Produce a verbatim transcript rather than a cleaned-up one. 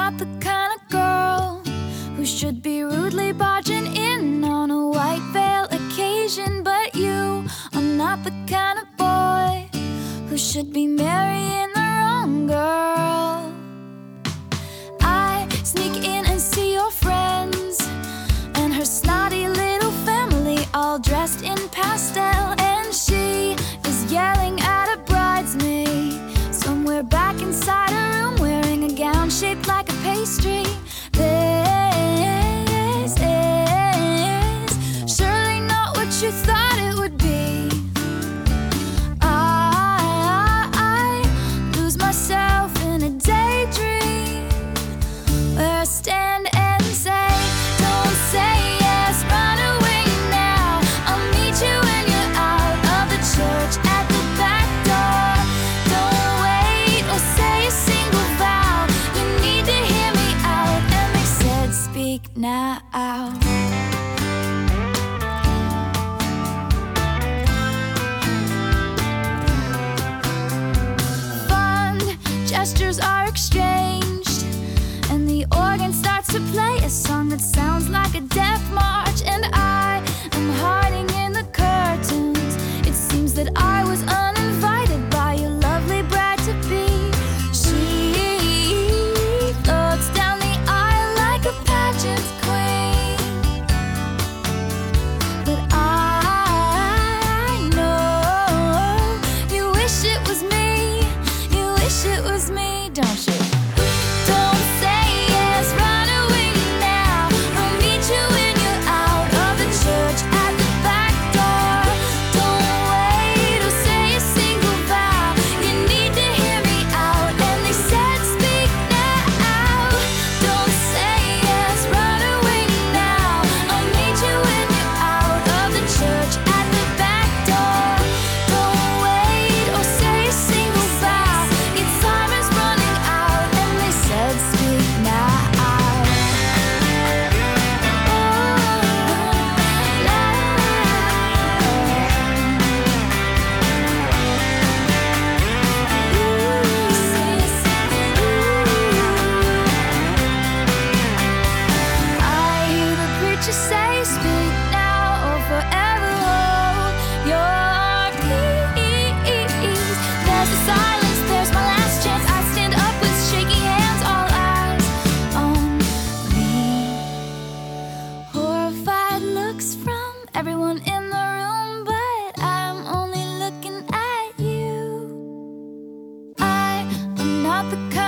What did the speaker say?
not the kind of girl who should be rudely barging in on a white veil occasion. But you are not the kind of boy who should be marrying the wrong girl. I sneak in and see your friends and her snotty little family, all dressed in pastel, and she is yelling at a bridesmaid somewhere back inside a room, wearing a gown shaped like a pastry. This is surely not what you thought it would be. I, I lose myself in a daydream where I stand and say, don't say yes, run away now. I'll meet you when you're out of the church at the back door. Don't wait or say a single vow. You need to hear me out. And they said, speak now. Fond gestures are exchanged, and the organ starts to play a song that sounds like a death march. And I am hiding in the curtains. It seems that I was uninvited by your lovely bride-to-be. She floats down the aisle like a pageant queen, but I know you wish it was me. You wish it was me, don't you? Don't say yes, run away now. I'll meet you when you're out of the church at the back door. Don't wait or say a single vow. You need to hear me out. And they said, speak now. Don't say yes, run away now. I'll meet you when you're out of the church at the back door. Don't wait or say a single vow. Your time is running out. And they said, speak now. I hear the preacher say, speak now or forever hold your peace. There's the silence, there's my last chance. I stand up with shaky hands, all eyes on me. Horrified looks from everyone in the room, but I'm only looking at you. I am not the kind